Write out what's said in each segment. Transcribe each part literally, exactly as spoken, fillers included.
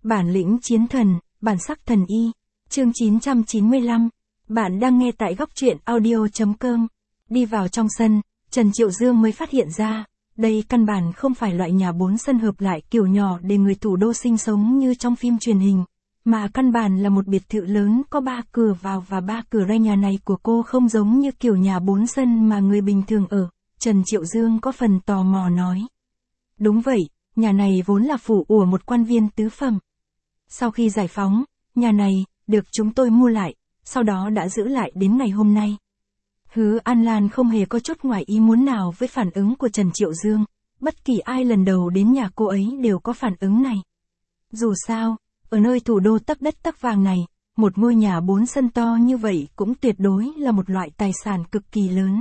Bản lĩnh chiến thần, bản sắc thần y. Chương chín trăm chín mươi lăm. Bạn đang nghe tại góc truyện audio chấm com. Đi vào trong sân, Trần Triệu Dương mới phát hiện ra, đây căn bản không phải loại nhà bốn sân hợp lại kiểu nhỏ để người thủ đô sinh sống như trong phim truyền hình, mà căn bản là một biệt thự lớn có ba cửa vào và ba cửa ra. Nhà này của cô không giống như kiểu nhà bốn sân mà người bình thường ở, Trần Triệu Dương có phần tò mò nói. Đúng vậy, nhà này vốn là phủ của một quan viên tứ phẩm. Sau khi giải phóng, nhà này, được chúng tôi mua lại, sau đó đã giữ lại đến ngày hôm nay. Hứa An Lan không hề có chút ngoài ý muốn nào với phản ứng của Trần Triệu Dương, bất kỳ ai lần đầu đến nhà cô ấy đều có phản ứng này. Dù sao, ở nơi thủ đô tấc đất tấc vàng này, một ngôi nhà bốn sân to như vậy cũng tuyệt đối là một loại tài sản cực kỳ lớn.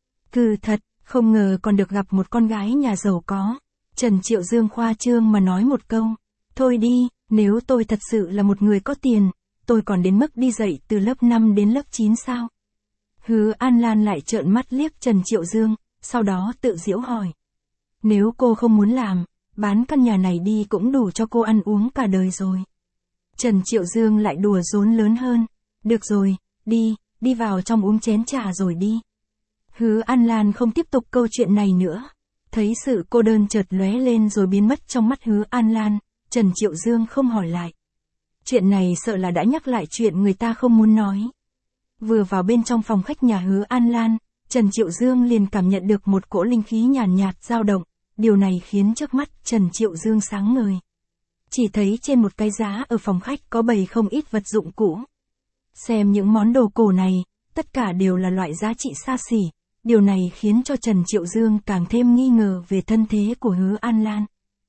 Cừ thật, không ngờ còn được gặp một con gái nhà giàu có. Trần Triệu Dương khoa trương mà nói một câu, thôi đi, nếu tôi thật sự là một người có tiền, tôi còn đến mức đi dạy từ lớp năm đến lớp chín sao? Hứa An Lan lại trợn mắt liếc Trần Triệu Dương, sau đó tự giễu hỏi. Nếu cô không muốn làm, bán căn nhà này đi cũng đủ cho cô ăn uống cả đời rồi. Trần Triệu Dương lại đùa giỡn lớn hơn. Được rồi, đi, đi vào trong uống chén trà rồi đi. Hứa An Lan không tiếp tục câu chuyện này nữa. Thấy sự cô đơn chợt lóe lên rồi biến mất trong mắt Hứa An Lan, Trần Triệu Dương không hỏi lại. Chuyện này sợ là đã nhắc lại chuyện người ta không muốn nói. Vừa vào bên trong phòng khách nhà Hứa An Lan, Trần Triệu Dương liền cảm nhận được một cỗ linh khí nhàn nhạt dao động, điều này khiến trước mắt Trần Triệu Dương sáng ngời. Chỉ thấy trên một cái giá ở phòng khách có bày không ít vật dụng cũ. Xem những món đồ cổ này, tất cả đều là loại giá trị xa xỉ, điều này khiến cho Trần Triệu Dương càng thêm nghi ngờ về thân thế của Hứa An Lan.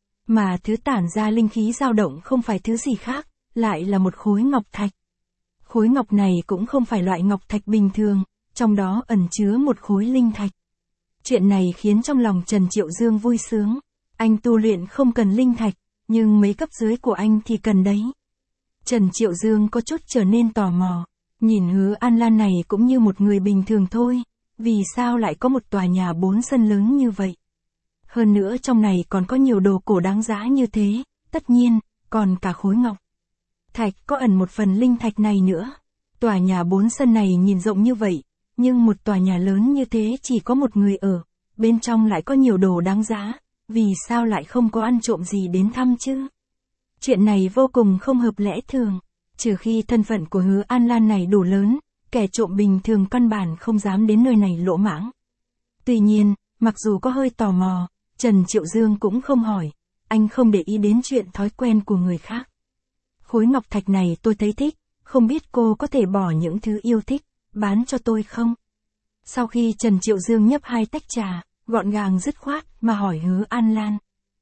Mà thứ tản ra linh khí dao động không phải thứ gì khác, lại là một khối ngọc thạch. Khối ngọc này cũng không phải loại ngọc thạch bình thường, trong đó ẩn chứa một khối linh thạch. Chuyện này khiến trong lòng Trần Triệu Dương vui sướng. Anh tu luyện không cần linh thạch, nhưng mấy cấp dưới của anh thì cần đấy. Trần Triệu Dương có chút trở nên tò mò, nhìn Hứa An Lan này cũng như một người bình thường thôi, vì sao lại có một tòa nhà bốn sân lớn như vậy? Hơn nữa trong này còn có nhiều đồ cổ đáng giá như thế, tất nhiên, còn cả khối ngọc thạch có ẩn một phần linh thạch này nữa. Tòa nhà bốn sân này nhìn rộng như vậy, nhưng một tòa nhà lớn như thế chỉ có một người ở, bên trong lại có nhiều đồ đáng giá, vì sao lại không có ăn trộm gì đến thăm chứ? Chuyện này vô cùng không hợp lẽ thường, trừ khi thân phận của Hứa An Lan này đủ lớn, kẻ trộm bình thường căn bản không dám đến nơi này lỗ mãng. Tuy nhiên, mặc dù có hơi tò mò, Trần Triệu Dương cũng không hỏi, anh không để ý đến chuyện thói quen của người khác. Khối ngọc thạch này tôi thấy thích, không biết cô có thể bỏ những thứ yêu thích, bán cho tôi không? Sau khi Trần Triệu Dương nhấp hai tách trà, gọn gàng dứt khoát mà hỏi Hứa An Lan.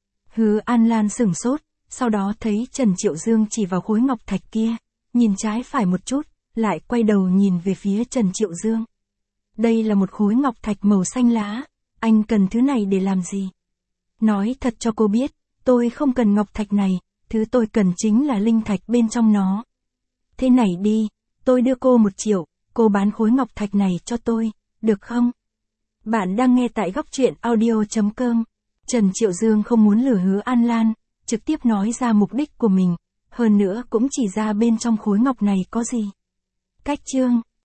Hứa An Lan sửng sốt, sau đó thấy Trần Triệu Dương chỉ vào khối ngọc thạch kia, nhìn trái phải một chút, lại quay đầu nhìn về phía Trần Triệu Dương. Đây là một khối ngọc thạch màu xanh lá, anh cần thứ này để làm gì? Nói thật cho cô biết, tôi không cần ngọc thạch này, thứ tôi cần chính là linh thạch bên trong nó. Thế này đi, tôi đưa cô một triệu, cô bán khối ngọc thạch này cho tôi, được không? Bạn đang nghe tại góc truyện audio chấm com. Trần Triệu Dương không muốn lừa Hứa An Lan, trực tiếp nói ra mục đích của mình, hơn nữa cũng chỉ ra bên trong khối ngọc này có gì. Cách chương